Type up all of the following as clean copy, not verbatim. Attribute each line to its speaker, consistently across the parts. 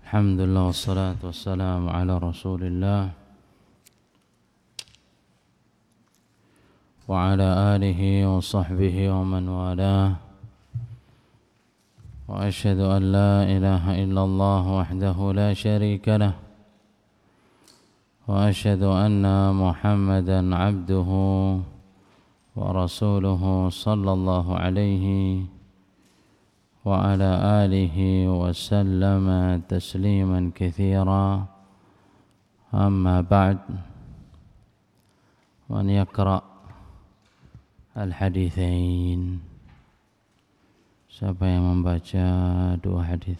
Speaker 1: Alhamdulillah wassalatu wassalamu ala Rasulillah wa ala alihi wa sahbihi wa man walah. Wa asyhadu an la ilaha illallah wahdahu la syarika lah wa asyhadu anna Muhammadan abduhu wa rasuluhu sallallahu alaihi wa ala alihi wa sallama tasliman katsira. Amma ba'd. Man yaqra al-haditsain. Siapa yang membaca dua hadis?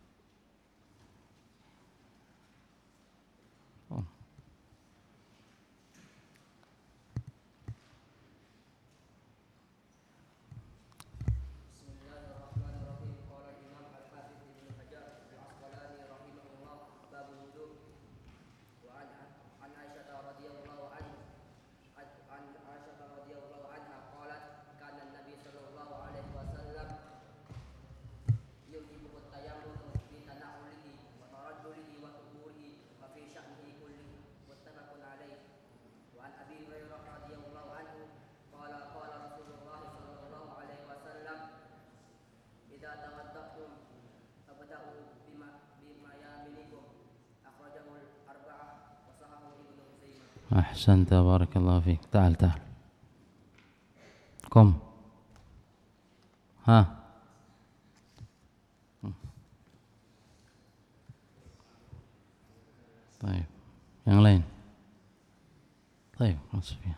Speaker 1: أحسنت بارك الله فيك. تعال قم. ها طيب yang lain. طيب maksudnya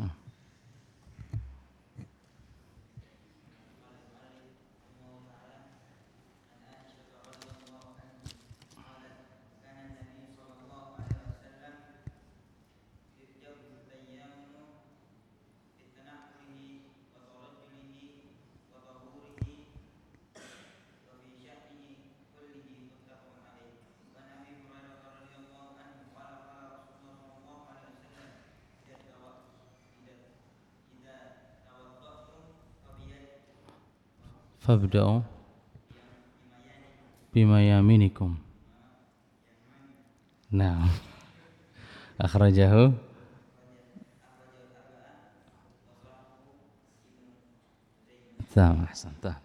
Speaker 1: fabda'u bima yaminikum. Nah, akhrajahu sama ahsanta.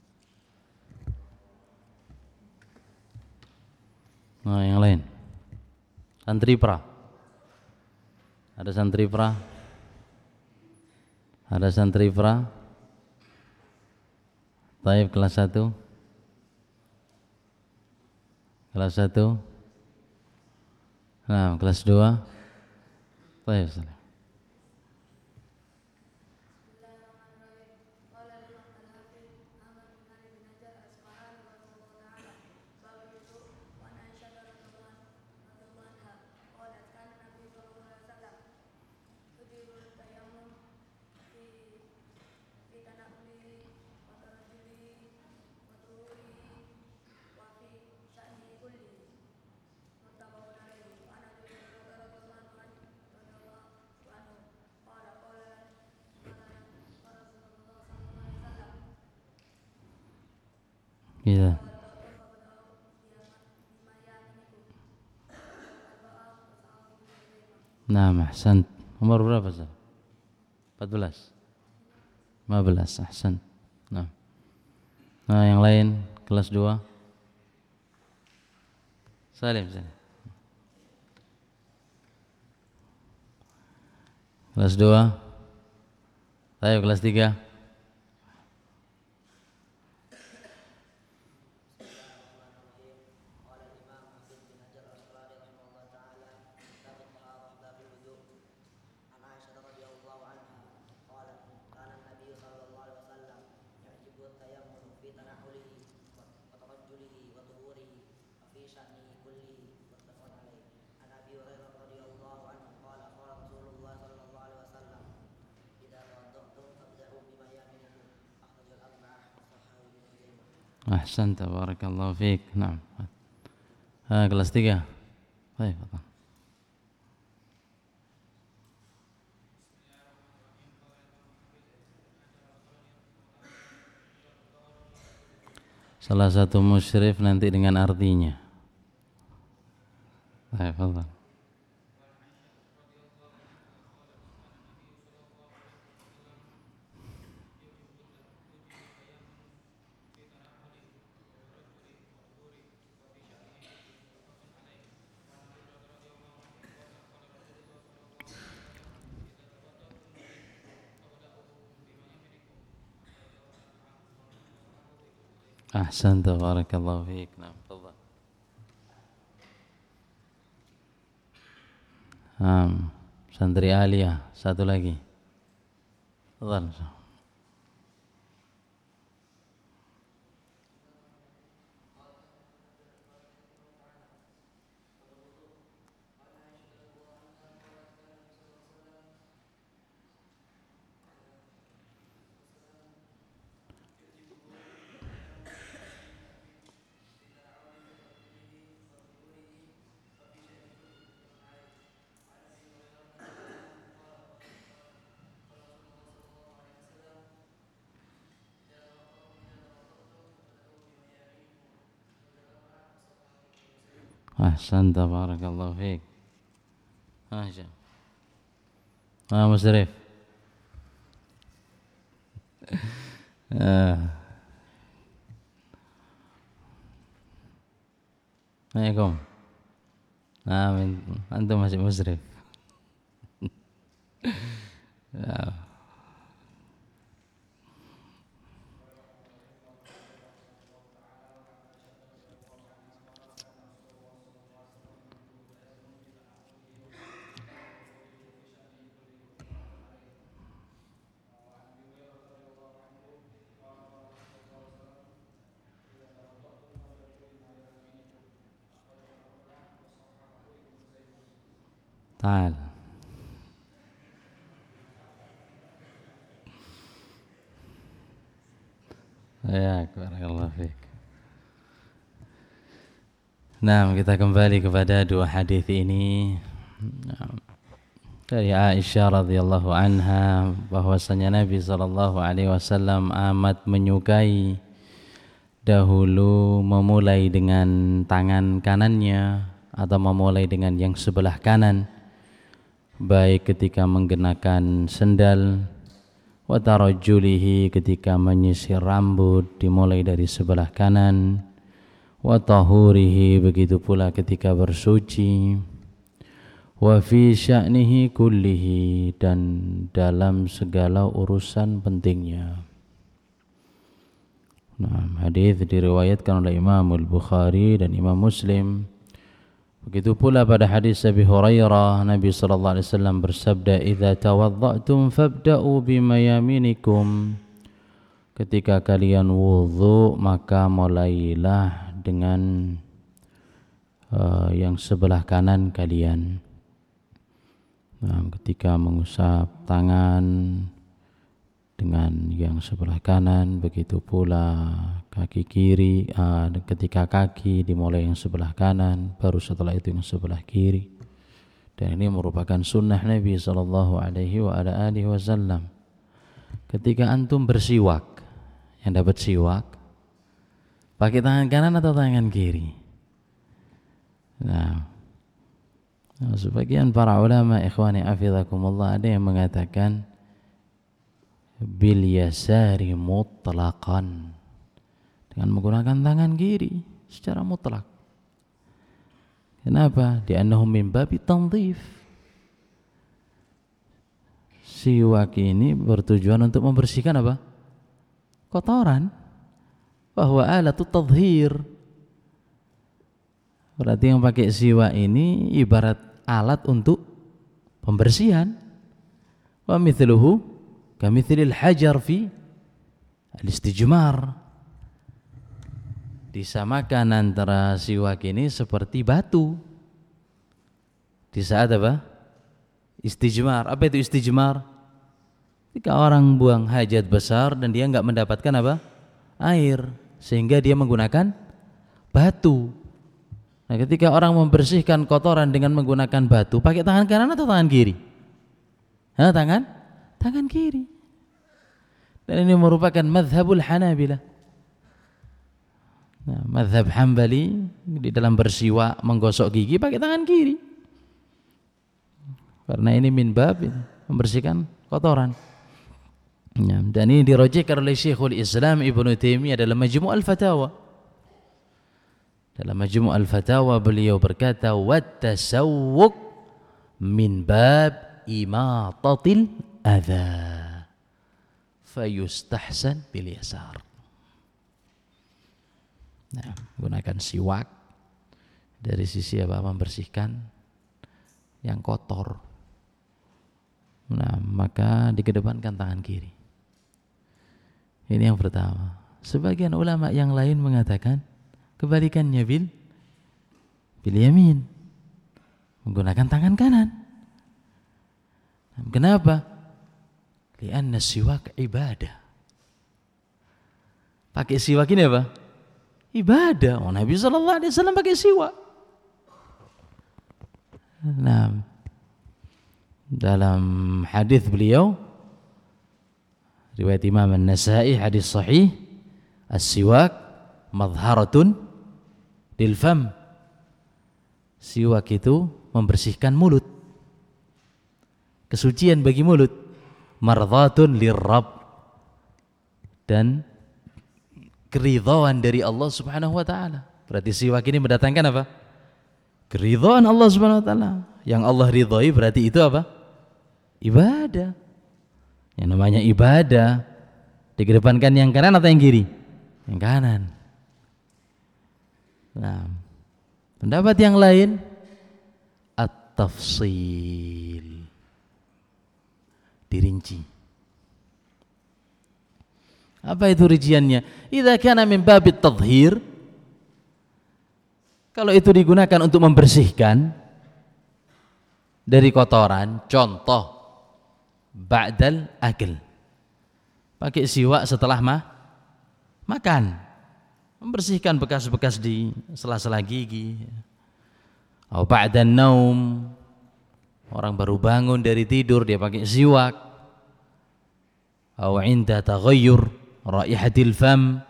Speaker 1: Nah, yang lain. Santri pra. Ada santri pra? Ada santri pra? Taib kelas 1. Kelas 1. Nah, kelas 2. Taib. Iya. Nah, ahsan. Umur berapa, Ustaz? 14. 15, ahsan. Nah. Nah, yang lain kelas 2. Salim. Kelas 2. Saya kelas 3. Ahsan, tabarakallahu fiik. Naam. Kelas 3. Baik, Pak. Salah satu musyrif nanti dengan artinya. Baik, tafadhal. Ahsanta, barakallahu fiik. Nah, tafadhal. Santri Alia, satu lagi. Tafadhal. Ahsanta, barakallahu fiik. Masya. Musyrif. Assalamualaikum. Amin. Antum masih musyrif. Ya. Ta'al. Ya, barakallahu fiik. Nah, kita kembali kepada dua hadis ini. Dari Aisyah radhiyallahu anha bahwasanya Nabi sallallahu alaihi wasallam amat menyukai dahulu memulai dengan tangan kanannya atau memulai dengan yang sebelah kanan, baik ketika menggenakan sendal, wa tarajjulihi ketika menyisir rambut dimulai dari sebelah kanan, wa tahurihi begitu pula ketika bersuci, wa fi sya'nihi kullihi dan dalam segala urusan pentingnya. Nah, hadis diriwayatkan oleh Imam Al-Bukhari dan Imam Muslim. Begitu pula pada hadis Abi Hurairah, Nabi sallallahu alaihi wasallam bersabda, "Idza tawadda'tum fabda'u bimayaminikum." Ketika kalian wudu, maka mulailah dengan yang sebelah kanan kalian. Nah, ketika mengusap tangan dengan yang sebelah kanan, begitu pula kaki kiri, ketika kaki dimulai yang sebelah kanan, baru setelah itu yang sebelah kiri. Dan ini merupakan sunnah Nabi sallallahu alaihi wasallam. Ketika antum bersiwak, yang dapat siwak, pakai tangan kanan atau tangan kiri? Nah, sebagian para ulama, ikhwani hafizakumullah, ada yang mengatakan bil yasari mutlaqan, dengan menggunakan tangan kiri secara mutlak. Kenapa? Li'annahu min babi tanzif. Siwak ini bertujuan untuk membersihkan apa? Kotoran. Bahwa alatut tadhhir. Berarti yang pakai siwak ini ibarat alat untuk pembersihan. Wa mithluhu kamithlil hajar fi al-istijmar. Disamakan antara siwak ini seperti batu di saat apa? Istijmar. Apa itu istijmar? Ketika orang buang hajat besar dan dia enggak mendapatkan apa? Air, sehingga dia menggunakan batu. Nah, ketika orang membersihkan kotoran dengan menggunakan batu, pakai tangan kanan atau tangan kiri? Tangan kiri. Dan ini merupakan mazhabul Hanabilah. Nah, mazhab Hambali di dalam bersiwak menggosok gigi pakai tangan kiri. Karena ini min bab membersihkan kotoran. Ya, dan ini dirojekkan oleh Syekhul Islam Ibnu Taimiyah dalam Majmu' al-Fatawa. Dalam Majmu' al-Fatawa beliau berkata, "Wat-tasawwuk min bab imatatil adza, fayustahsan bil yasar." Nah, gunakan siwak dari sisi apa? Membersihkan yang kotor. Nah, maka dikedepankan tangan kiri. Ini yang pertama. Sebagian ulama yang lain mengatakan kebalikannya bil yamin, menggunakan tangan kanan. Kenapa? Lianna siwak ibadah. Pakai siwak ini apa? Ibadah. Oh, Nabi SAW pakai siwak. Nah, dalam hadis beliau, riwayat Imam An-Nasa'i, hadis sahih, as-siwak madharatun lil fam. Siwak itu membersihkan mulut, kesucian bagi mulut. Mardhatun lirrabb, dan keridhaan dari Allah Subhanahu wa taala. Berarti siwak ini mendatangkan apa? Keridhaan Allah Subhanahu wa taala. Yang Allah ridhai berarti itu apa? Ibadah. Yang namanya ibadah dikedepankan yang kanan atau yang kiri? Yang kanan. Nah, pendapat yang lain at-tafsil, dirinci. Apa itu rinciannya? Idza kana min babit tadhhir, kalau itu digunakan untuk membersihkan dari kotoran, contoh ba'dal akil, pakai siwak setelah makan, membersihkan bekas-bekas di sela-sela gigi. Atau ba'dan naum, orang baru bangun dari tidur dia pakai siwak. Atau inda taghayyur raihatil fam,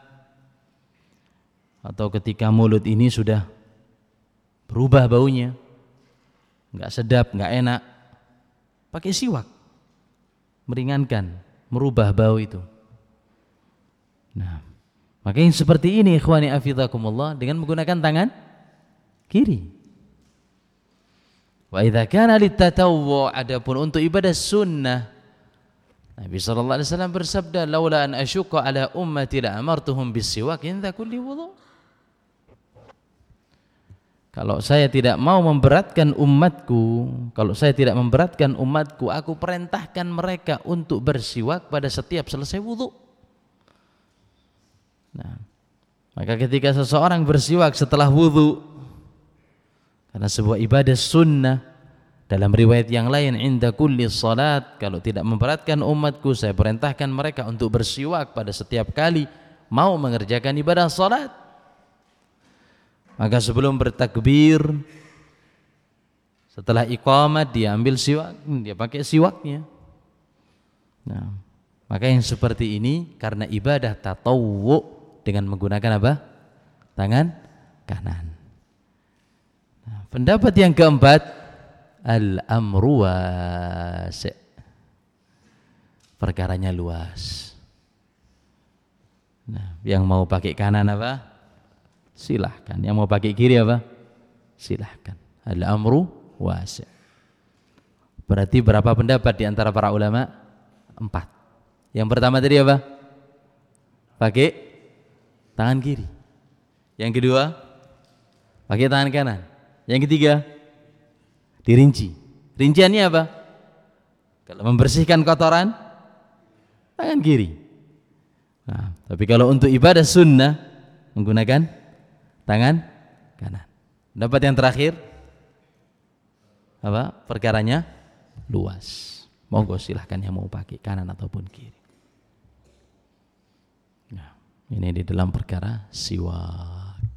Speaker 1: atau ketika mulut ini sudah berubah baunya, enggak sedap, enggak enak, pakai siwak, meringankan, merubah bau itu. Nah, maka yang seperti ini ikhwani afidakumullah dengan menggunakan tangan kiri. Wa idza kana litatawwu, adapun untuk ibadah sunnah, Nabi sallallahu alaihi wasallam bersabda, "Laula an asyqa ala ummati la amartuhum bis-siwak inda kulli wudhu." Kalau saya tidak mau memberatkan umatku, aku perintahkan mereka untuk bersiwak pada setiap selesai wudu. Nah, maka ketika seseorang bersiwak setelah wudu, karena sebuah ibadah sunnah, dalam riwayat yang lain, inda kulli salat, kalau tidak memberatkan umatku, saya perintahkan mereka untuk bersiwak pada setiap kali mau mengerjakan ibadah salat. Maka sebelum bertakbir, setelah iqamat, dia ambil siwak, dia pakai siwaknya. Nah, maka yang seperti ini karena ibadah tatawwu dengan menggunakan apa? Tangan kanan. Nah, pendapat yang keempat, al-amru wasi', perkaranya luas. Nah, yang mau pakai kanan apa? Silahkan. Yang mau pakai kiri apa? Silahkan. Al-amru wasi'. Berarti berapa pendapat di antara para ulama? 4. Yang pertama tadi apa? Pakai tangan kiri. Yang kedua, pakai tangan kanan. Yang ketiga, dirinci. Rinciannya apa? Kalau membersihkan kotoran, tangan kiri. Nah, tapi kalau untuk ibadah sunnah, menggunakan tangan kanan. Dapat yang terakhir apa? Perkaranya luas. Monggo silahkan yang mau pakai kanan ataupun kiri. Nah, ini di dalam perkara siwak.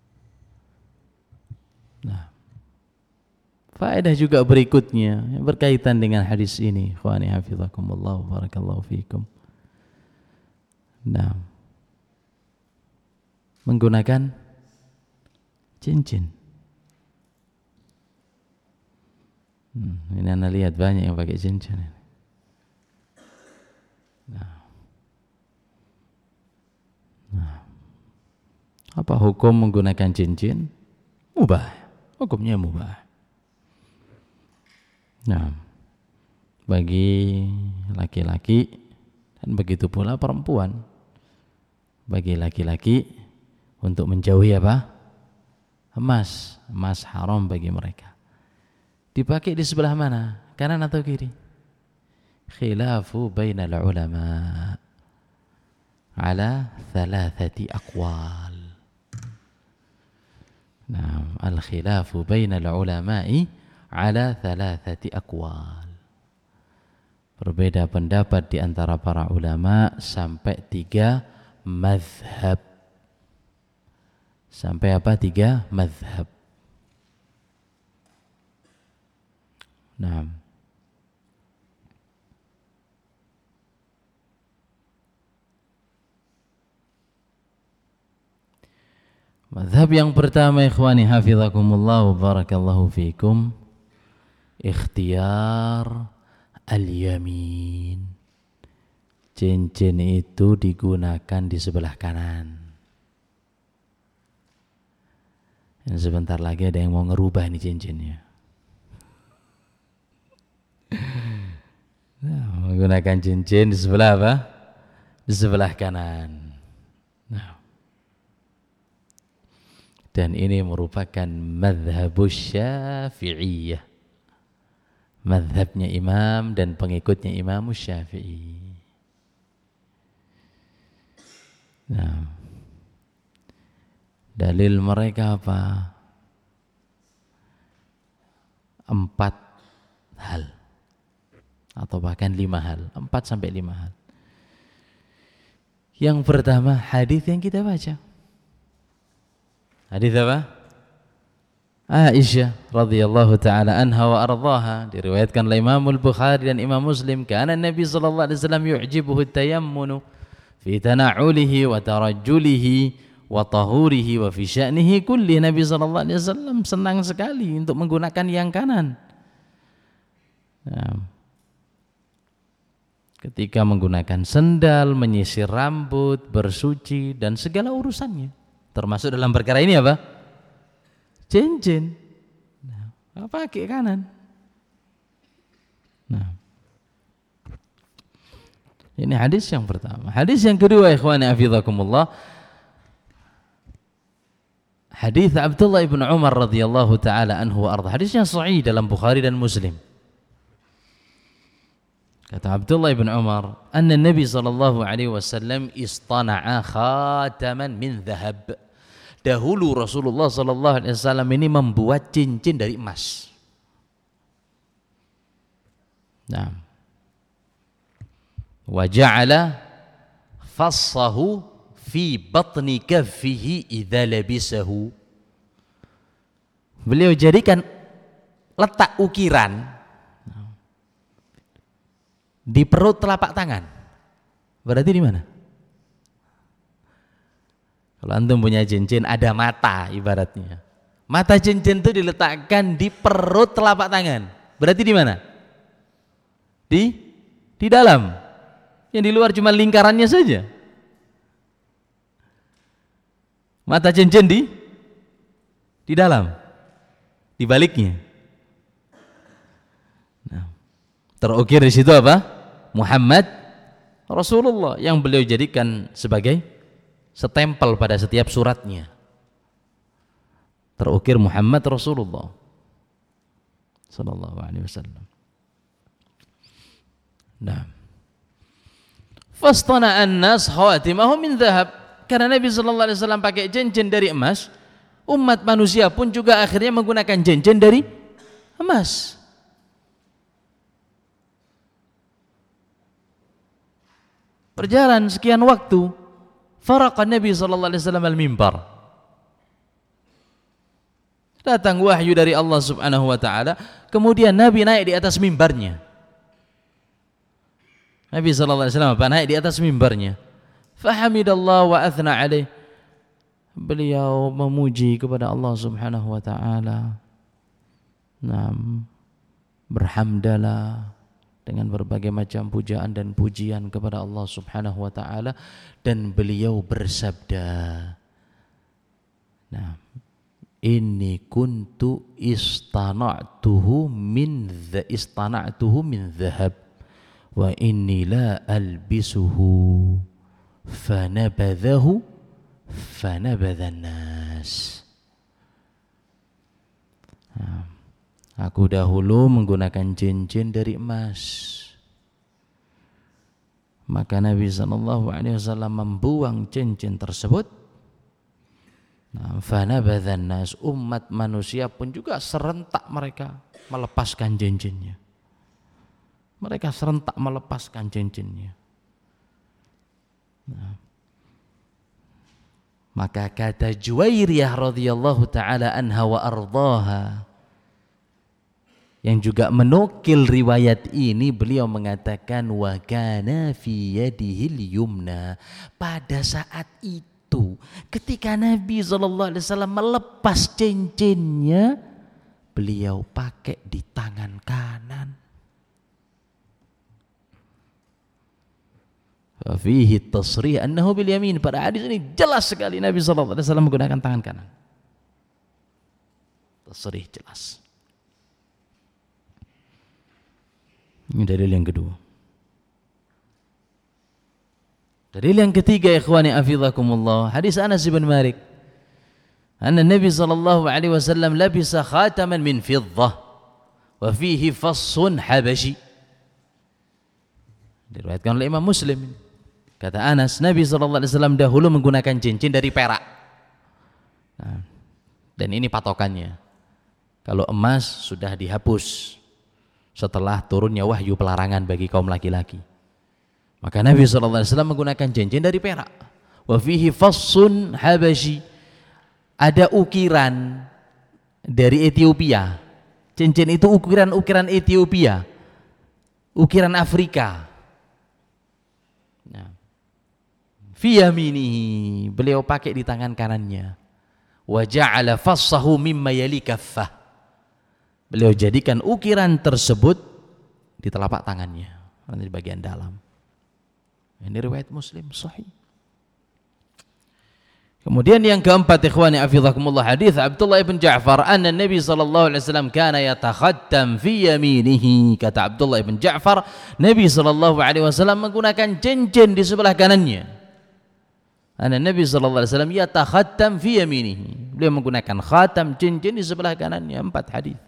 Speaker 1: Nah, faedah juga berikutnya yang berkaitan dengan hadis ini. Ikhwani hafizakumullah wa barakallahu fikum. Nah, menggunakan cincin. Ini Anda lihat banyak yang pakai cincin. Apa hukum menggunakan cincin? Mubah. Hukumnya mubah. Nah, bagi laki-laki dan begitu pula perempuan. Bagi laki-laki untuk menjauhi apa? Emas. Emas haram bagi mereka. Dipakai di sebelah mana? Kanan atau kiri? Khilafu bainal ulama ala thalathati aqwal. Nah, al-khilafu bainal ulama'i ala thalathati aqwal. Berbeda pendapat di antara para ulama sampai 3 mazhab. Sampai apa? 3 mazhab. Nah, mazhab yang pertama, ikhwani hafizakumullah wa barakallahu fikum, ikhtiyar al-yamin. Cincin itu digunakan di sebelah kanan. Dan sebentar lagi ada yang mau ngerubah ini cincinnya. Nah, menggunakan cincin di sebelah apa? Di sebelah kanan. Nah, dan ini merupakan mazhabus Syafi'iyah, mazhabnya imam dan pengikutnya Imam Syafi'i. Nah, dalil mereka apa? 4 hal atau bahkan 5 hal, 4 sampai 5 hal. Yang pertama, hadis yang kita baca. Hadis apa? Aisyah radhiyallahu taala anha wa ardhaha, diriwayatkan oleh Imam Al-Bukhari dan Imam Muslim, kana Nabi sallallahu alaihi wasallam yu'jibuhu at-tayammunu fi tana'ulihi wa tarajjulihi wa tahurihi wa fi sya'nihi kulli. Nabi sallallahu alaihi wasallam senang sekali untuk menggunakan yang kanan. Nah, ketika menggunakan sendal, menyisir rambut, bersuci dan segala urusannya. Termasuk dalam perkara ini apa? Cincin. Nah, pakai kanan. Nah, ini hadis yang pertama. Hadis yang kedua, ikhwani hafizakumullah, hadis Abdullah ibn Umar radhiyallahu taala anhu wa arda. Hadis yang sahih dalam Bukhari dan Muslim. Kata Abdullah ibn Umar, anna Nabi sallallahu alaihi wasallam istana'a khataman min dhahab. Dahulu Rasulullah sallallahu alaihi wasallam ini membuat cincin dari emas. Nah, wa ja'ala fassahu fi batni kaffihi idza labisahu. Beliau jadikan letak ukiran di perut telapak tangan. Berarti di mana? Kalau antum punya cincin, ada mata ibaratnya. Mata cincin itu diletakkan di perut telapak tangan. Berarti di mana? Di dalam. Yang di luar cuma lingkarannya saja. Mata cincin di dalam. Di baliknya. Nah, terukir di situ apa? Muhammad Rasulullah, yang beliau jadikan sebagai setempel pada setiap suratnya. Terukir Muhammad Rasulullah sallallahu alaihi wasallam. Nah, fastana an-nas khawatimahum min dhahab. Karena Nabi sallallahu alaihi wasallam pakai cincin dari emas, umat manusia pun juga akhirnya menggunakan cincin dari emas. Berjalan sekian waktu, faraqa Nabi sallallahu alaihi wasallam al-mimbar. Datang wahyu dari Allah Subhanahu wa taala, kemudian Nabi naik di atas mimbarnya. Nabi sallallahu alaihi wasallam naik di atas mimbarnya. Fahamidallah wa athna alaih. beliau memuji kepada Allah Subhanahu wa taala. Berhamdalah dengan berbagai macam pujaan dan pujian kepada Allah Subhanahu wa taala, dan beliau bersabda, inni kuntu istana'tuhu min dhahab wa inni la albisuhu fanabadhahu fanabadhan nas. Aku dahulu menggunakan cincin dari emas, maka Nabi SAW membuang cincin tersebut. Fanabadhan nas, umat manusia pun juga serentak mereka melepaskan cincinnya. Mereka serentak melepaskan cincinnya. Maka kata Juwairiyah radhiyallahu taala anha wa ardhaha, yang juga menukil riwayat ini, beliau mengatakan wa kana fi yadihil yumna, pada saat itu ketika Nabi SAW melepas cincinnya, beliau pakai di tangan kanan. Fihi tasrih annahu bil yamin, pada hadis ini jelas sekali Nabi SAW menggunakan tangan kanan. Tasrih jelas. Ini dalil yang kedua. Dalil yang ketiga, ikhwani hafizakumullah, hadis Anas bin Malik, anna Nabi sallallahu alaihi wasallam labisa khataman min fiddah wa fihi fassun habashi. Diriwayatkan oleh Imam Muslim. Kata Anas, Nabi sallallahu alaihi wasallam dahulu menggunakan cincin dari perak. Dan ini patokannya. Kalau emas sudah dihapus setelah turunnya wahyu pelarangan bagi kaum laki-laki, maka Nabi SAW menggunakan cincin dari perak. Wa fihi fassun habashi, ada ukiran dari Ethiopia. Cincin itu ukiran Ethiopia, ukiran Afrika. Fi yaminihi, beliau pakai di tangan kanannya. Wa ja'ala fassahu mimma yali kaffah, beliau jadikan ukiran tersebut di telapak tangannya, di bagian dalam. Ini riwayat Muslim sahih. Kemudian yang keempat, ikhwani hafizakumullah, hadis Abdullah bin Ja'far anna Nabi sallallahu alaihi wasallam kana yatakhattam fi yaminihi. Kata Abdullah bin Ja'far, Nabi sallallahu alaihi wasallam menggunakan cincin di sebelah kanannya. Anna Nabi sallallahu alaihi wasallam yatakhattam fi yaminihi, beliau menggunakan khatam, cincin di sebelah kanannya. 4 hadis.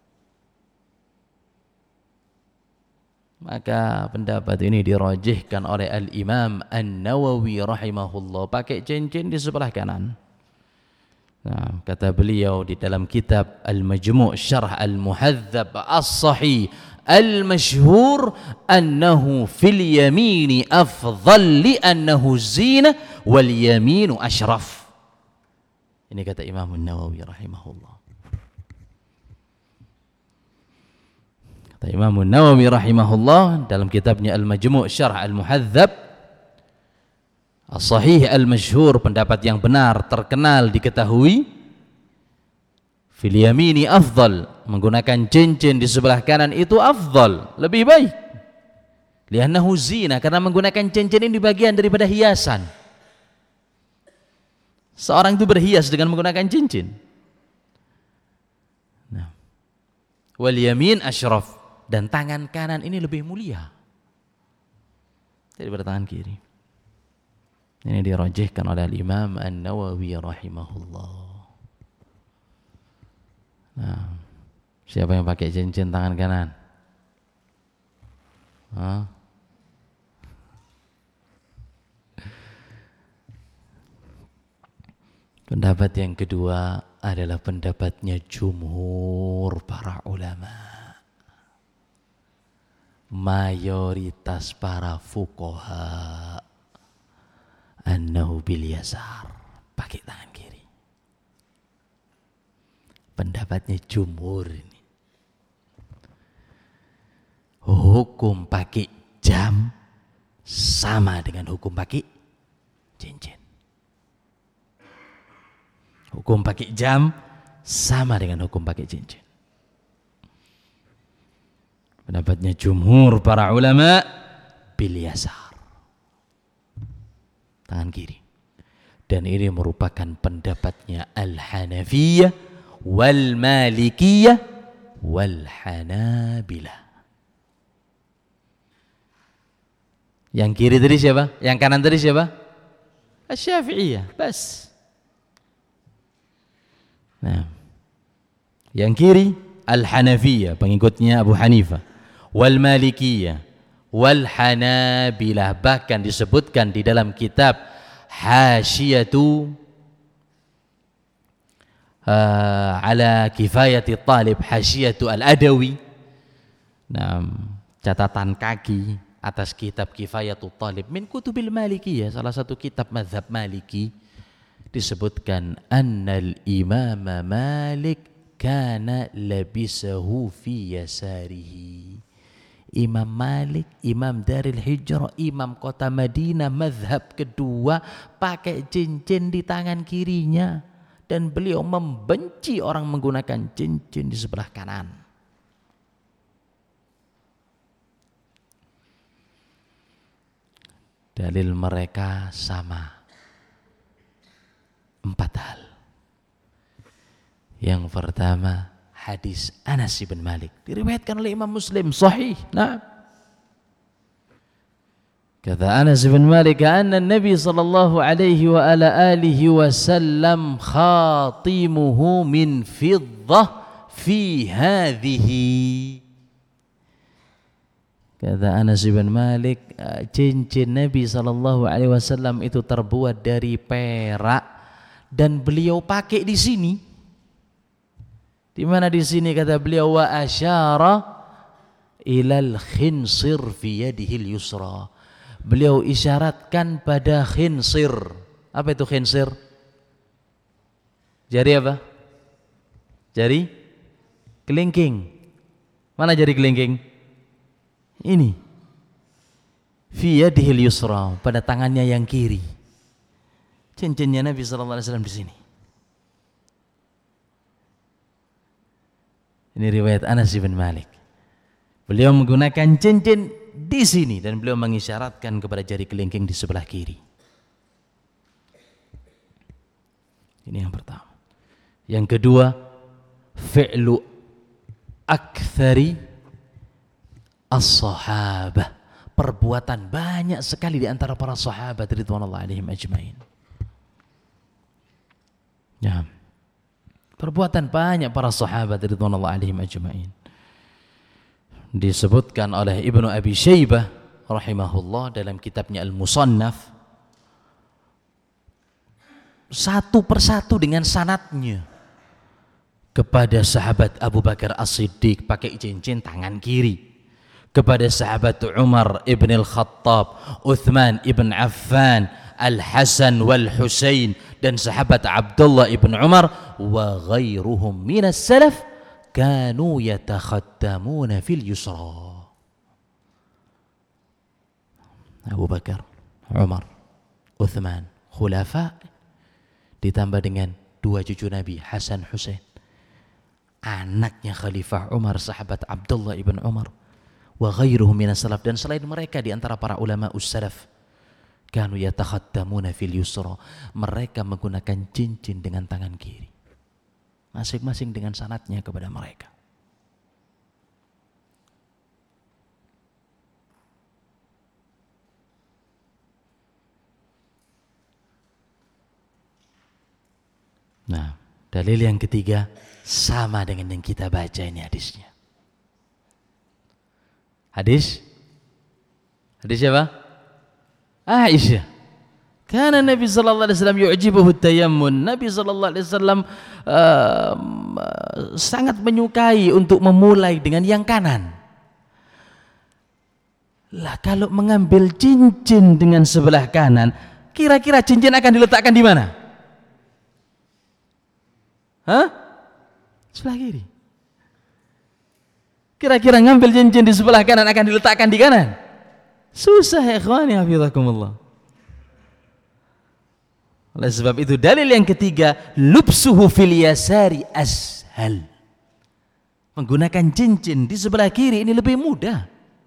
Speaker 1: Maka pendapat ini dirajihkan oleh Al-Imam An-Nawawi rahimahullah, pakai cincin di sebelah kanan. Kata beliau di dalam kitab Al-Majmu' Syarh Al-Muhadzab As-Sahih Al-Mashhur, annahu fil yamini afdhal li annahu zina wal yaminu ashraf. Ini kata Imam An-Nawawi rahimahullah. Imam Nawawi rahimahullah dalam kitabnya Al-Majmu' Syarh Al-Muhadzab As-Sahih Al-Mashhur, pendapat yang benar, terkenal, diketahui, fil yamini afdal, menggunakan cincin di sebelah kanan itu afdal, lebih baik. Li'annahu zina, karena menggunakan cincin ini bagian daripada hiasan. Seorang itu berhias dengan menggunakan cincin. Wal yamin asyraf, dan tangan kanan ini lebih mulia daripada tangan kiri. Ini dirajihkan oleh Imam An-Nawawi rahimahullah. Siapa yang pakai cincin tangan kanan? Pendapat yang kedua adalah pendapatnya jumhur para ulama, mayoritas para fuqaha, annahu bil yasar, pakai tangan kiri. Pendapatnya jumhur ini, hukum pakai jam sama dengan hukum pakai cincin. Hukum pakai jam sama dengan hukum pakai cincin. Pendapatnya jumhur para ulama bil yasar, tangan kiri. Dan ini merupakan pendapatnya Al-Hanafiyah wal Malikiyah wal Hanabilah. Yang kiri tadi siapa? Yang kanan tadi siapa? Asy-Syafi'iyah. Bas. Nah, yang kiri Al-Hanafiyah, pengikutnya Abu Hanifah, wal Malikiyah wal Hanabilah. Bahkan disebutkan di dalam kitab Hasyiyatu ala Kifayati Talib, Hasyiyatu Al-Adawi. Nah, catatan kaki atas kitab Kifayatul Talib min kutubil Malikiyah, salah satu kitab mazhab Maliki, disebutkan annal Imam Malik kana labisahu fi yasarihi. Imam Malik, imam Daril Hijrah, imam kota Madinah, mazhab kedua, pakai cincin di tangan kirinya, dan beliau membenci orang menggunakan cincin di sebelah kanan. Dalil mereka sama, 4 hal. Yang pertama, hadis Anas bin Malik, diriwayatkan oleh Imam Muslim, sahih. Nah, kata Anas bin Malik, anna Nabi sallallahu alaihi wa ala alihi wasallam khatimuhu min fiddah fi hadhihi. Kata Anas bin Malik, cincin Nabi sallallahu alaihi wasallam itu terbuat dari perak dan beliau pakai di sini. Di mana di sini kata beliau, wa asyara ilal khinsir fi yadihil yusra. Beliau isyaratkan pada khinsir. Apa itu khinsir? Jari apa? Jari kelingking. Mana jari kelingking? Ini. Fi yadihil yusra, pada tangannya yang kiri. Cincinnya Nabi sallallahu alaihi wasallam di sini. Ini riwayat Anas bin Malik. Beliau menggunakan cincin di sini dan beliau mengisyaratkan kepada jari kelingking di sebelah kiri. Ini yang pertama. Yang kedua, fi'lu aktsari as-sahabah. Perbuatan banyak sekali di antara para sahabat ridwanullahi alaihim ajmain. Ya. Perbuatan banyak para sahabat ridwanullahi alaihim ajmain. Disebutkan oleh Ibnu Abi Syaibah rahimahullah dalam kitabnya Al-Musannaf, satu persatu dengan sanadnya. Kepada sahabat Abu Bakar As-Siddiq pakai cincin tangan kiri. Kepada sahabat Umar ibn al-Khattab, Uthman ibn Affan, Al-Hasan wal-Husain, dan sahabat Abdullah ibn Umar wa ghairuhum minas salaf kanu yatakhaddamuna fil yusra. Abu Bakar, Umar, Uthman, khulafa, ditambah dengan 2 cucu Nabi, Hasan, Husain, anaknya Khalifah Umar, sahabat Abdullah ibn Umar, wa ghairuhum minas salaf, dan selain mereka di antara para ulama us-salaf, kanu yatakhaddamuna fil yusra, mereka menggunakan cincin dengan tangan kiri, masing-masing dengan sanadnya kepada mereka. Nah, dalil yang ketiga sama dengan yang kita baca ini hadisnya. Hadis siapa? Aisyah. Karena Nabi sallallahu alaihi wasallam yu'jibuhu tayammun. Nabi sallallahu alaihi wasallam sangat menyukai untuk memulai dengan yang kanan. Lah kalau mengambil cincin dengan sebelah kanan, kira-kira cincin akan diletakkan di mana? Hah? Sebelah kiri. Kira-kira ngambil cincin di sebelah kanan akan diletakkan di kanan? Susah ya ikhwani, hafizakumullah. Oleh sebab itu dalil yang ketiga, lubsuhu fil yasari ashal. Menggunakan cincin di sebelah kiri ini lebih mudah.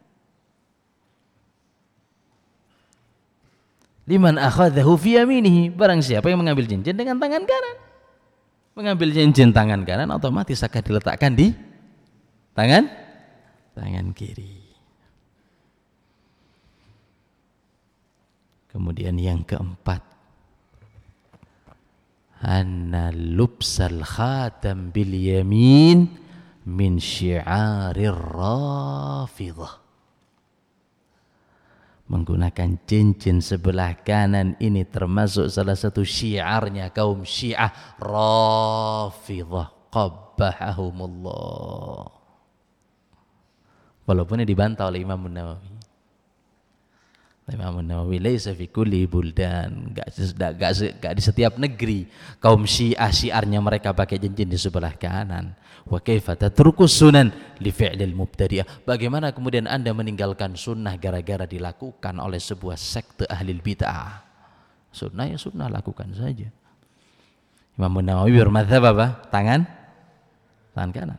Speaker 1: Liman akhadhahu fi yaminihi, barang siapa yang mengambil cincin dengan tangan kanan. Mengambil cincin tangan kanan otomatis akan diletakkan di tangan kiri. Kemudian yang keempat, anna lubsal khatam bil yamin min syi'arir Rafidhah. Menggunakan cincin sebelah kanan ini termasuk salah satu syiarnya kaum Syiah Rafidhah qabbahahumullah. Walaupun ini dibantah oleh Imam Nawawi. Imam Nawawi laisa fi kulli buldan, enggak di setiap negeri kaum Syiah syiarnya mereka pakai cincin di sebelah kanan. Wa kaifa tatrukus sunan li fi'lil mubtadi'ah? Bagaimana kemudian Anda meninggalkan sunnah gara-gara dilakukan oleh sebuah sekte ahlil bid'ah? Sunnah ya sunnah, lakukan saja. Imam Nawawi bermadzhab apa? Tangan kanan.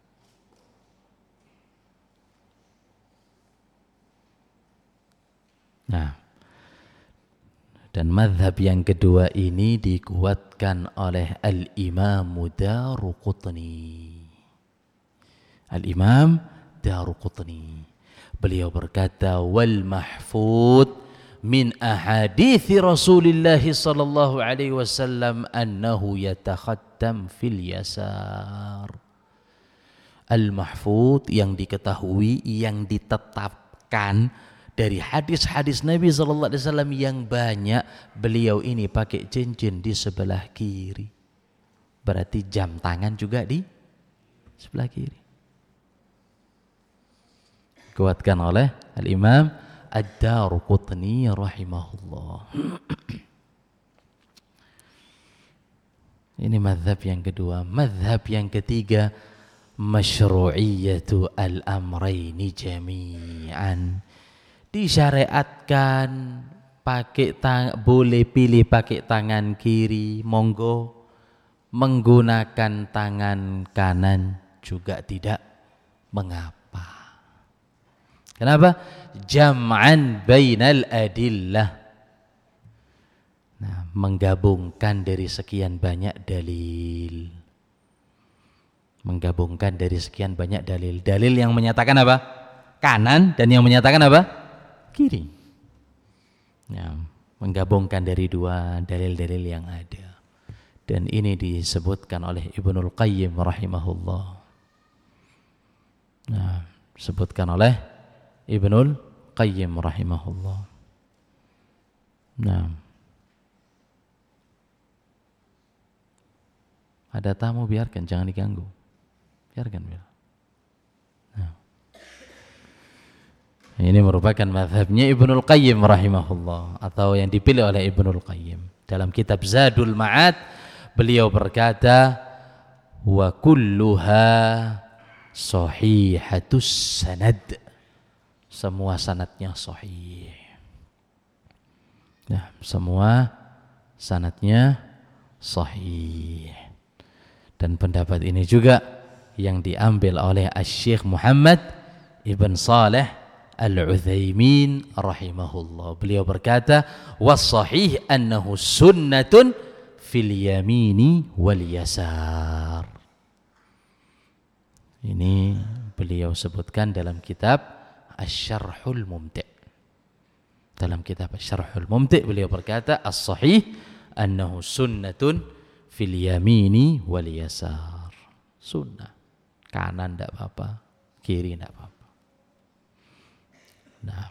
Speaker 1: Nah, dan mazhab yang kedua ini dikuatkan oleh Al-Imam Daruqutni. Al-Imam Daruqutni. Beliau berkata, wal mahfud min ahadithi Rasulullah sallallahu alaihi wasallam annahu yatakhattam fil yasar. Al-mahfud yang diketahui, yang ditetapkan dari hadis-hadis Nabi sallallahu alaihi wasallam yang banyak, beliau ini pakai cincin di sebelah kiri. Berarti jam tangan juga di sebelah kiri. Kuatkan oleh Al-Imam Ad-Daruqutni rahimahullah. Ini mazhab yang kedua. Mazhab yang ketiga, masyru'iyyatu al-amrayni jami'an. Disyariatkan pakai boleh pilih pakai tangan kiri, monggo. Menggunakan tangan kanan juga tidak mengapa. Kenapa? Jam'an bainal adillah. Nah, menggabungkan dari sekian banyak dalil. Menggabungkan dari sekian banyak dalil. Dalil yang menyatakan apa? Kanan, dan yang menyatakan apa? Kiri. Ya, menggabungkan dari dua dalil-dalil yang ada. Dan ini disebutkan oleh Ibnul Qayyim rahimahullah. Nah, disebutkan oleh Ibnul Qayyim rahimahullah. Nah, ada tamu, biarkan, jangan diganggu. Biarkan. Nah. Ini merupakan mazhabnya Ibnul Qayyim rahimahullah, atau yang dipilih oleh Ibnul Qayyim. Dalam kitab Zadul Ma'ad beliau berkata, wa kulluha sahihatus sanad. Semua sanadnya sahih. Nah, semua sanadnya sahih. Dan pendapat ini juga yang diambil oleh Asy-Syaikh Muhammad Ibn Saleh Al-Utsaimin rahimahullah. Beliau berkata, was-sahih annahu sunnatun fil yamini wal yasar. Ini beliau sebutkan dalam kitab Asy-Syarhul Mumti'. Dalam kitab Asy-Syarhul Mumti' beliau berkata, as-sahih annahu sunnatun fil yamini wal yasar. Sunnah. Kanan tidak apa-apa, kiri tidak apa-apa. Nah,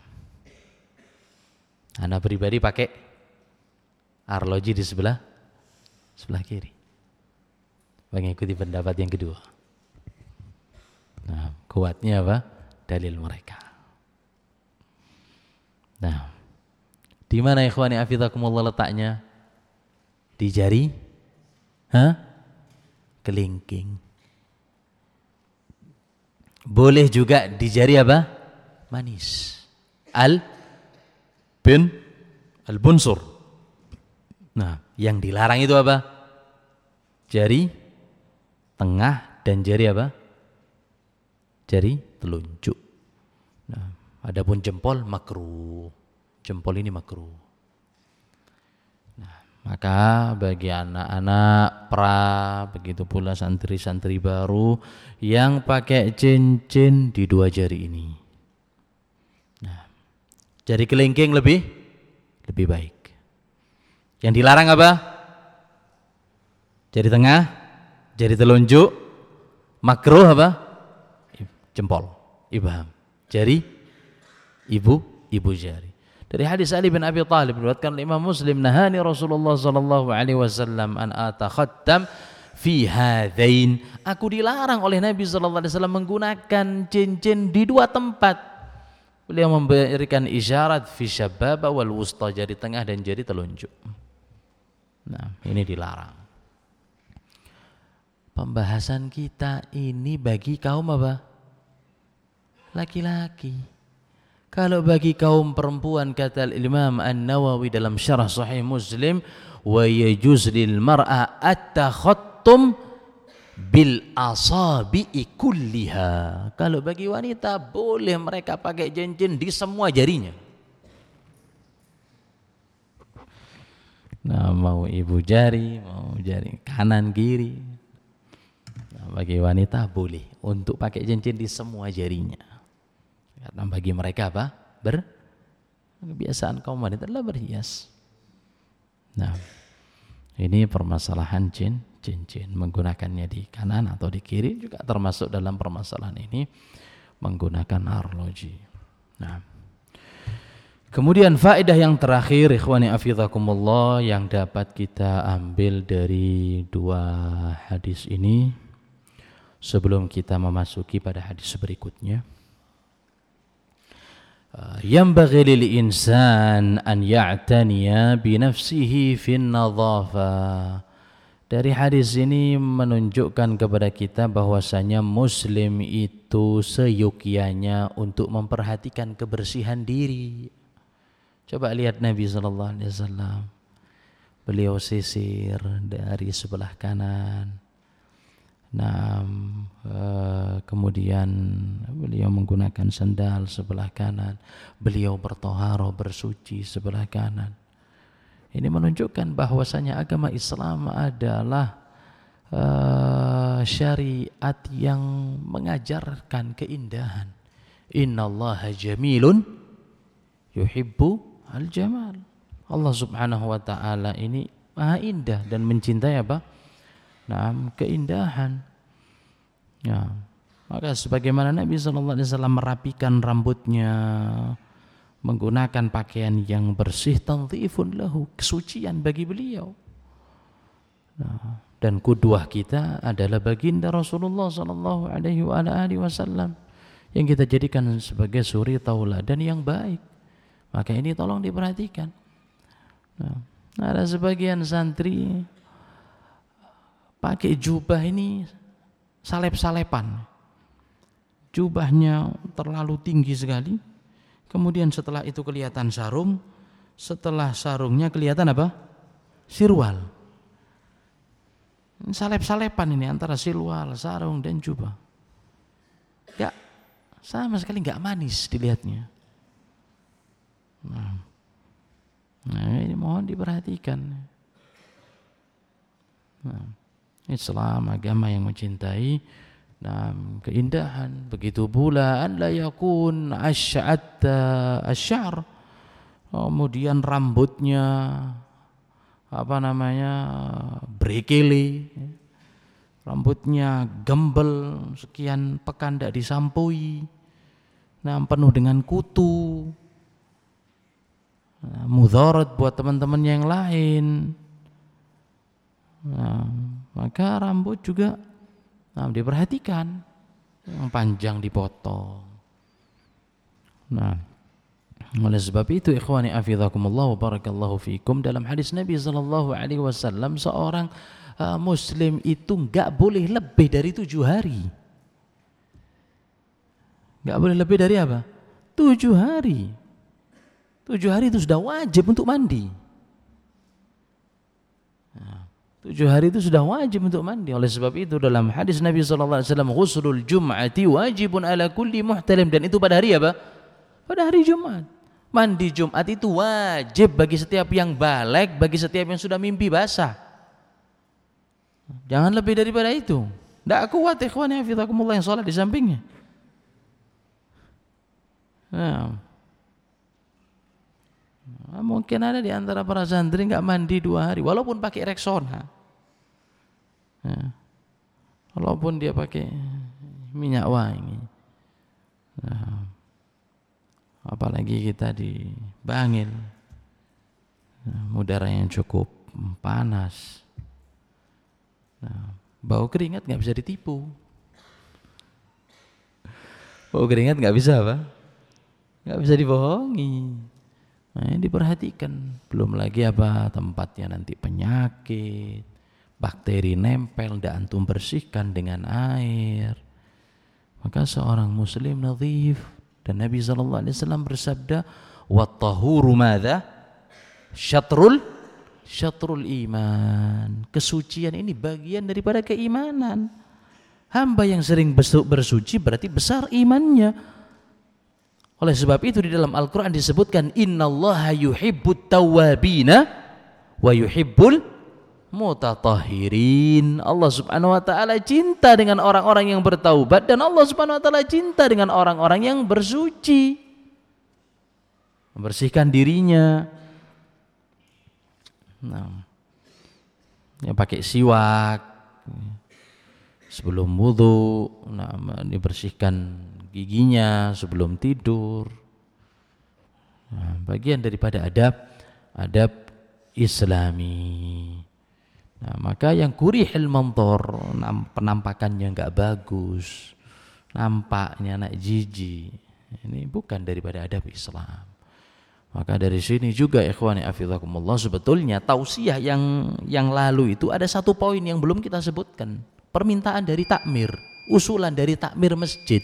Speaker 1: anak pribadi pakai arloji di sebelah kiri. Mengikuti pendapat yang kedua. Nah, kuatnya apa? Dalil mereka. Nah, di mana ikhwani afizakumullah letaknya? Di jari kelingking. Boleh juga di jari apa? Manis. Al-bunsur. Nah, Yang dilarang itu apa? Jari tengah dan jari apa? Jari telunjuk. Nah, adapun jempol makruh. Jempol ini makruh. Nah, maka bagi anak-anak pra, begitu pula santri-santri baru yang pakai cincin di dua jari ini. Nah, jari kelingking lebih baik. Yang dilarang apa? Jari tengah, jari telunjuk, makruh apa? Jempol, ibham. Jari ibu jari. Dari hadis Ali bin Abi Thalib diriwayatkan Imam Muslim, nahani Rasulullah sallallahu alaihi wasallam an atakhattam fi hadain. Aku dilarang oleh Nabi sallallahu alaihi wasallam menggunakan cincin di dua tempat. Beliau memberikan isyarat fi syababa wal wusta, jari tengah dan jari telunjuk. Nah, ini dilarang. Pembahasan kita ini bagi kaum apa? Laki-laki. Kalau bagi kaum perempuan, kata Imam An-Nawawi dalam syarah Sahih Muslim, wa yajuz lil mar'a at-takhattum bil asabi'i kulliha. Kalau bagi wanita boleh mereka pakai cincin di semua jarinya. Nah, mau ibu jari, mau jari kanan kiri. Nah, bagi wanita boleh untuk pakai cincin di semua jarinya. Karena bagi mereka apa? Kebiasaan kaum wanita adalah berhias. Nah, ini permasalahan cincin. Menggunakannya di kanan atau di kiri juga termasuk dalam permasalahan ini, menggunakan arloji. Nah, kemudian faedah yang terakhir, ikhwani afizakumullah, yang dapat kita ambil dari dua hadis ini sebelum kita memasuki pada hadis berikutnya. Yanbaghi lil insan an ya'taniya bi nafsihi fin nadhafa. Dari hadis ini menunjukkan kepada kita bahwasanya muslim itu seyogyanya untuk memperhatikan kebersihan diri. Coba lihat Nabi sallallahu alaihi wasallam. Beliau sisir dari sebelah kanan. Nah, kemudian beliau menggunakan sandal sebelah kanan. Beliau bertoharo, bersuci sebelah kanan. Ini menunjukkan bahwasanya agama Islam adalah syariat yang mengajarkan keindahan. Innallaha jamilun yuhibbu al-jamal. Allah Subhanahu wa taala ini Maha indah dan mencintai apa? Nah, keindahan. Ya, maka sebagaimana Nabi sallallahu alaihi wasallam merapikan rambutnya, menggunakan pakaian yang bersih, tanzifun lahu, kesucian bagi beliau. Nah, dan qudwah kita adalah baginda Rasulullah sallallahu alaihi wasallam yang kita jadikan sebagai suri tauladan yang baik. Maka ini tolong diperhatikan. Nah, ada sebagian santri pakai jubah ini salep-salepan. Jubahnya terlalu tinggi sekali. Kemudian setelah itu kelihatan sarung. Setelah sarungnya kelihatan apa? Sirwal. Salep-salepan ini antara sirwal, sarung dan jubah. Gak, sama sekali gak manis dilihatnya. Nah, ini mohon diperhatikan. Nah, Islam agama yang mencintai keindahan. Begitu pula an la yakun asy'atta asy-sya'r. Kemudian rambutnya berkele. Rambutnya gembel sekian pekan tidak disampui. Nah, penuh dengan kutu. Mudharat buat teman-teman yang lain. Nah, maka rambut juga diperhatikan, yang panjang dipotong. Nah, oleh sebab itu ikhwani afizakumullah wa barakallahu fikum, dalam hadis Nabi sallallahu alaihi wasallam seorang muslim itu enggak boleh lebih dari 7 hari. Enggak boleh lebih dari apa? 7 hari. 7 hari itu sudah wajib untuk mandi. 7 hari itu sudah wajib untuk mandi. Oleh sebab itu dalam hadis Nabi SAW, ghuslul jum'ati wajibun ala kulli muhtalim. Dan itu pada hari apa? Pada hari Jumat. Mandi Jumat itu wajib bagi setiap yang baligh, bagi setiap yang sudah mimpi basah. Jangan lebih daripada itu. Tidak kuat ikhwan hafizakumullah yang sholat di sampingnya. Nah, mungkin ada di antara para santri nggak mandi 2 hari, walaupun pakai Rexona. Nah, walaupun dia pakai minyak wangi. Nah, apalagi kita di Bangil, udara yang cukup panas. Nah, bau keringat nggak bisa ditipu. Bau keringat nggak bisa apa? Nggak bisa dibohongi. Nah, ini diperhatikan. Belum lagi apa tempatnya nanti penyakit, bakteri nempel, ndak antum bersihkan dengan air. Maka seorang muslim nadhif, dan Nabi SAW bersabda, wat-tahuru madza? Syatrul iman. Kesucian ini bagian daripada keimanan. Hamba yang sering bersuci berarti besar imannya. Oleh sebab itu di dalam Al-Quran disebutkan, innallaha yuhibbut tawwabina wa yuhibbul mutatahhirin. Allah Subhanahu wa taala cinta dengan orang-orang yang bertaubat, dan Allah Subhanahu wa taala cinta dengan orang-orang yang bersuci, membersihkan dirinya. Nah, yang pakai siwak sebelum wudu, nah, dibersihkan giginya sebelum tidur. Nah, bagian daripada adab Islami. Nah, maka yang kurihil mantor, penampakannya enggak bagus, nampaknya anak jijik, ini bukan daripada adab Islam. Maka dari sini juga ikhwani hafizakumullah, sebetulnya tausiah yang lalu itu ada satu poin yang belum kita sebutkan. Permintaan dari takmir, usulan dari takmir masjid.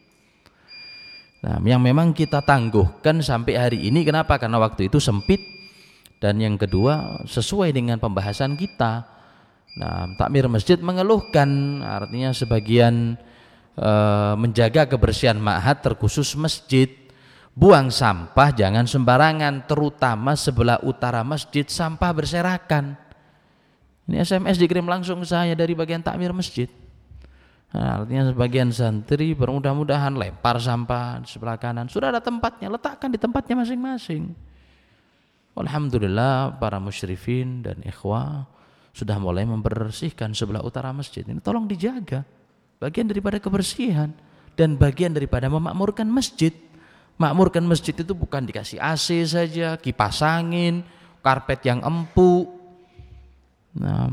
Speaker 1: Nah, yang memang kita tangguhkan sampai hari ini. Kenapa? Karena waktu itu sempit, dan yang kedua sesuai dengan pembahasan kita. Nah, takmir masjid mengeluhkan, artinya sebagian menjaga kebersihan ma'had terkhusus masjid. Buang sampah jangan sembarangan, terutama sebelah utara masjid sampah berserakan. Ini SMS dikirim langsung ke saya dari bagian takmir masjid. Nah, artinya sebagian santri bermudah-mudahan lempar sampah di sebelah kanan. Sudah ada tempatnya, letakkan di tempatnya masing-masing. Alhamdulillah para musyrifin dan ikhwah sudah mulai membersihkan sebelah utara masjid. Ini tolong dijaga, bagian daripada kebersihan dan bagian daripada memakmurkan masjid. Makmurkan masjid itu bukan dikasih AC saja, kipas angin, karpet yang empuk, nah,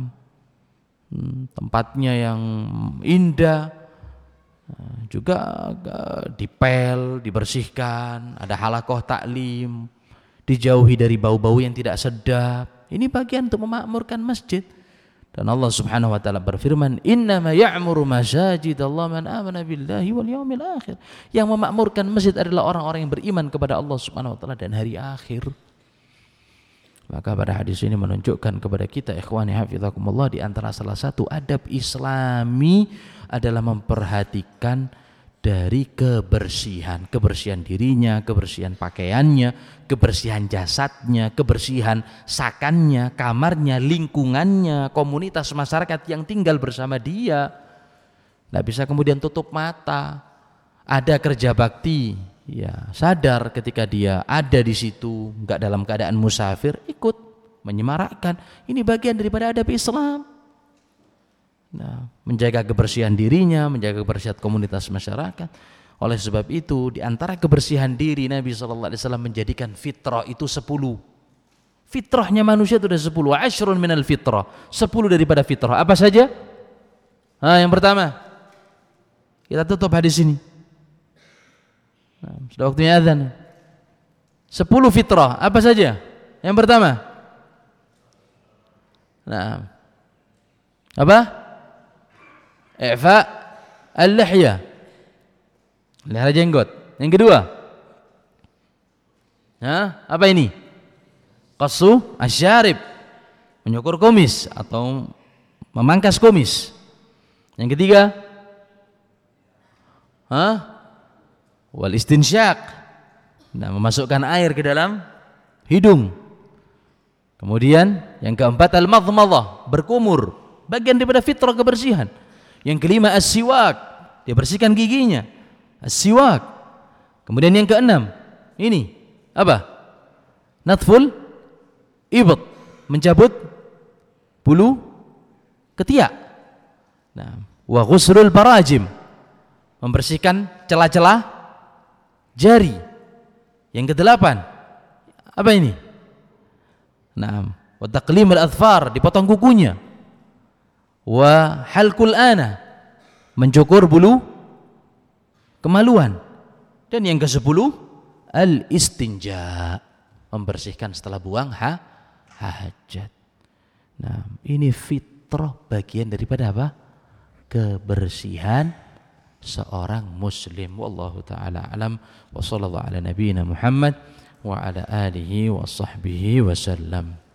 Speaker 1: tempatnya yang indah, juga dipel, dibersihkan, ada halakoh taklim, dijauhi dari bau-bau yang tidak sedap. Ini bagian untuk memakmurkan masjid. Dan Allah Subhanahu wa taala berfirman, innama ya'muru masajidallah man amana billahi wal yaumil akhir. Yang memakmurkan masjid adalah orang-orang yang beriman kepada Allah Subhanahu wa taala dan hari akhir. Maka pada hadis ini menunjukkan kepada kita ikhwani hafizakumullah, di antara salah satu adab Islami adalah memperhatikan dari kebersihan dirinya, kebersihan pakaiannya, kebersihan jasadnya, kebersihan sakannya, kamarnya, lingkungannya, komunitas masyarakat yang tinggal bersama dia. Tidak bisa kemudian tutup mata. Ada kerja bakti, ya sadar ketika dia ada di situ, enggak dalam keadaan musafir, ikut menyemarakkan. Ini bagian daripada adab Islam. Nah, menjaga kebersihan dirinya, menjaga kebersihan komunitas masyarakat. Oleh sebab itu, di antara kebersihan diri Nabi SAW menjadikan fitrah itu 10. Fitrahnya manusia itu ada 10. Ashrun minal fitrah, 10 daripada fitrah. Apa saja? Nah, yang pertama, kita tutup hadis ini. Nah, sudah waktunya azan. 10 fitrah, apa saja? Yang pertama, nah, apa? I'fa al-lihya, melihara jenggot. Yang kedua, apa ini? Qassu asyarib, menyukur kumis atau memangkas kumis. Yang ketiga, wal istinsyak, memasukkan air ke dalam hidung. Kemudian yang keempat, al madmadah, berkumur, bagian daripada fitrah kebersihan. Yang kelima, as-siwak, dia bersihkan giginya, as-siwak. Kemudian yang keenam, ini apa? Natful ibad, mencabut bulu ketiak. Wa ghusrul barajim, membersihkan celah-celah jari. Yang kedelapan, apa ini? Wa taqlimul adfar, dipotong kukunya. Wa halqul ana, mencukur bulu kemaluan. Dan yang ke-10, al-istinja, membersihkan setelah buang hajat. Ini fitrah, bagian daripada apa? Kebersihan seorang muslim. Wallahu ta'ala alam, wa sallallahu ala nabiyyina Muhammad wa ala alihi wa sahbihi wa sallam.